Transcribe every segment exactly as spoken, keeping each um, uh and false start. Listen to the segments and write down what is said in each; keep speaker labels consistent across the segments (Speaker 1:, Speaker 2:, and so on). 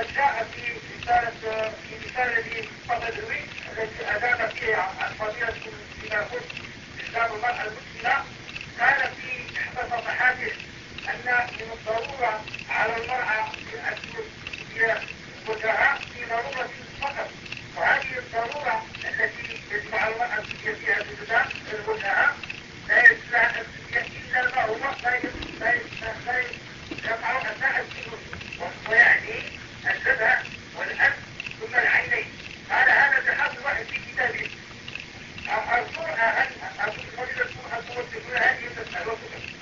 Speaker 1: وقد جاء في رسالة في رسالة لفضل الويس التي أجاب فيها عن فضيلة فيما قلت إسلام المرأة المسلمة، قال في إحدى صفحاته أن من الضرورة على المرأة أن تكون زوجها في ضرورة فقط، وهذه الضرورة التي يجمع المرأة فيها زوجها لا يجوز لها أن تكون إلا المعروف لا يقع أثناء السجود، ويعني الجبهة والأنف ثم العينين. قال هذا تحدث واحد في كتابه. أذكرها هل أقول فضيلتكم أن توجهون هذه المسألة؟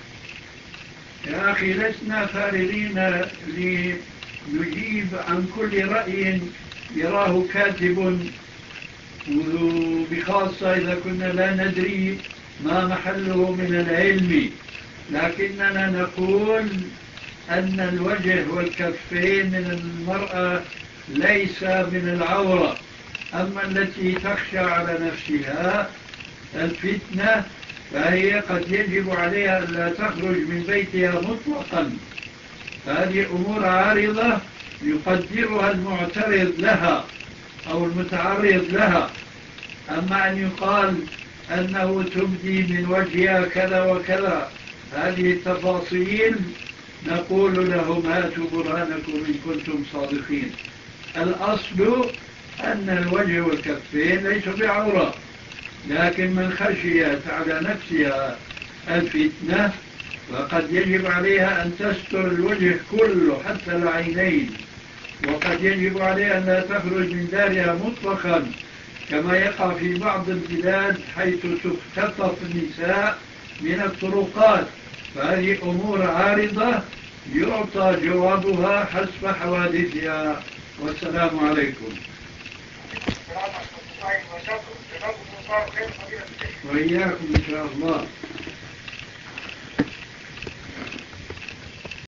Speaker 2: يا أخي لسنا فارغين لنجيب عن كل رأي يراه كاتب، وبخاصة إذا كنا لا ندري ما محله من العلم، لكننا نقول أن الوجه والكفين من المرأة ليس من العورة. أما التي تخشى على نفسها الفتنة فهي قد يجب عليها أن لا تخرج من بيتها مطلقا. هذه أمور عارضة يقدرها المعترض لها أو المتعرض لها. أما أن يقال أنه تبدي من وجهها كذا وكذا، هذه التفاصيل نقول لهم هاتوا برهانكم إن كنتم صادقين. الأصل أن الوجه والكفين ليسوا بعورة، لكن من خشيت على نفسها الفتنة فقد يجب عليها أن تستر الوجه كله حتى العينين، وقد يجب عليها أن لا تخرج من دارها مطلقا كما يقع في بعض البلاد حيث تختطف النساء من الطرقات. فهذه أمور عارضة يعطى جوابها حسب حوادثها. والسلام عليكم. وإياكم إن شاء الله.